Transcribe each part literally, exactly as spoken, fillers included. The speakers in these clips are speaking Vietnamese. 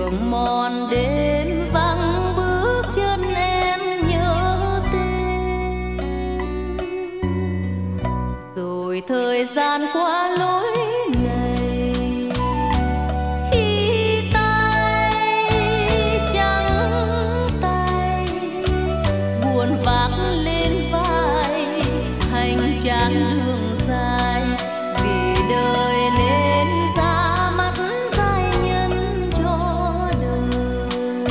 đường mòn đêm vắng bước chân em nhớ tên, rồi thời gian qua lối này khi tay trắng tay buồn vác lên vai hành trang đường dài vì đời nên ra mắt giai nhân cho đời.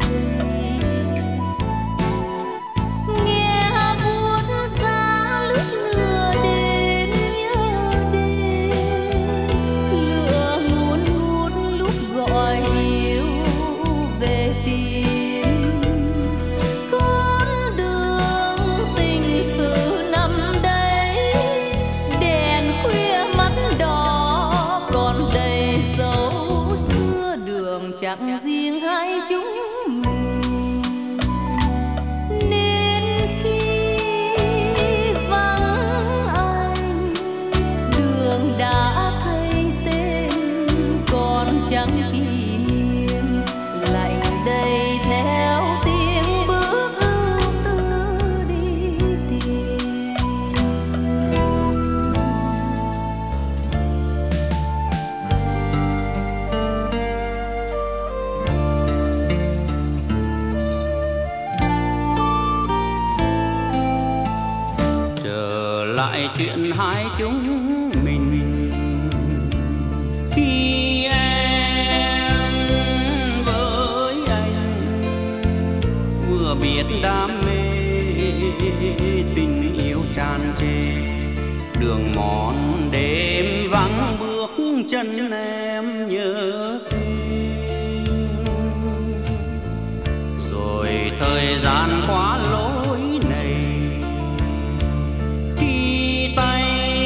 Nghe buốt giá lướt lửa đến nhớ đêm, lửa ngùn ngút lúc gọi yêu về tìm. Con đường tình sự nằm đây, đèn khuya mắt đỏ còn đầy dấu xưa, đường chẳng riêng hai chúng mình. Nên khi vắng anh, đường đã thay tên còn chẳng kỷ niệm, lạnh đầy theo tiếng bước ưu tư đi tìm. Trở lại chuyện hai chúng mình khi em với anh vừa biết đam mê tình yêu tràn trề, đường mòn đêm vắng bước chân em nhớ tên, rồi thời gian qua lối này khi tay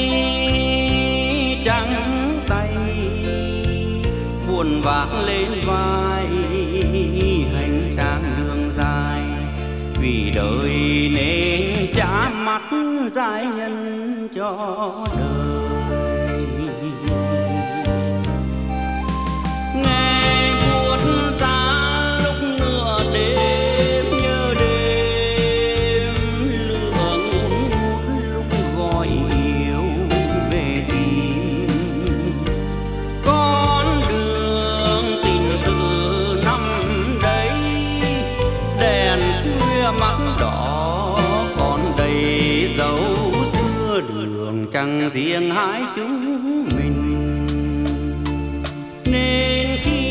trắng tay buồn vác lên vai hành trang đường dài vì đời nên trả mắt giai nhân cho đời. Nghe buốt giá lúc nửa đêm nhớ đêm, lửa ngùn ngút lúc gọi yêu về tìm. Con đường tình sự nằm đây, đèn khuya mắt đỏ còn đầy dấu xưa, đường chẳng riêng hai chúng mình. Nên khi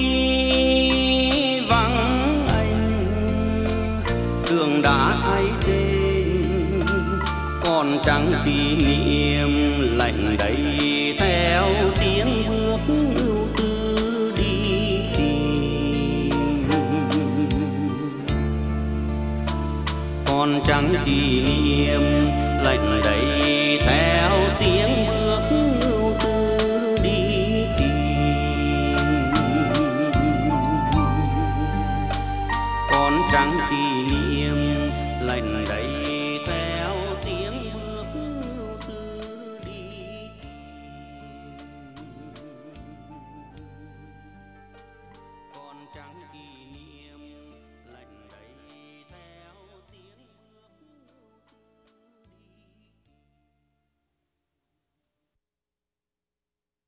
vắng anh, đường đã thay tên còn chẳng kỷ niệm, lạnh đầy theo tiếng bước ưu tư đi tìm. Còn chẳng kỷ niệm, lạnh đầy theo tiếng bước ưu tư đi tìm. Còn chẳng kỷ niệm, lạnh đầy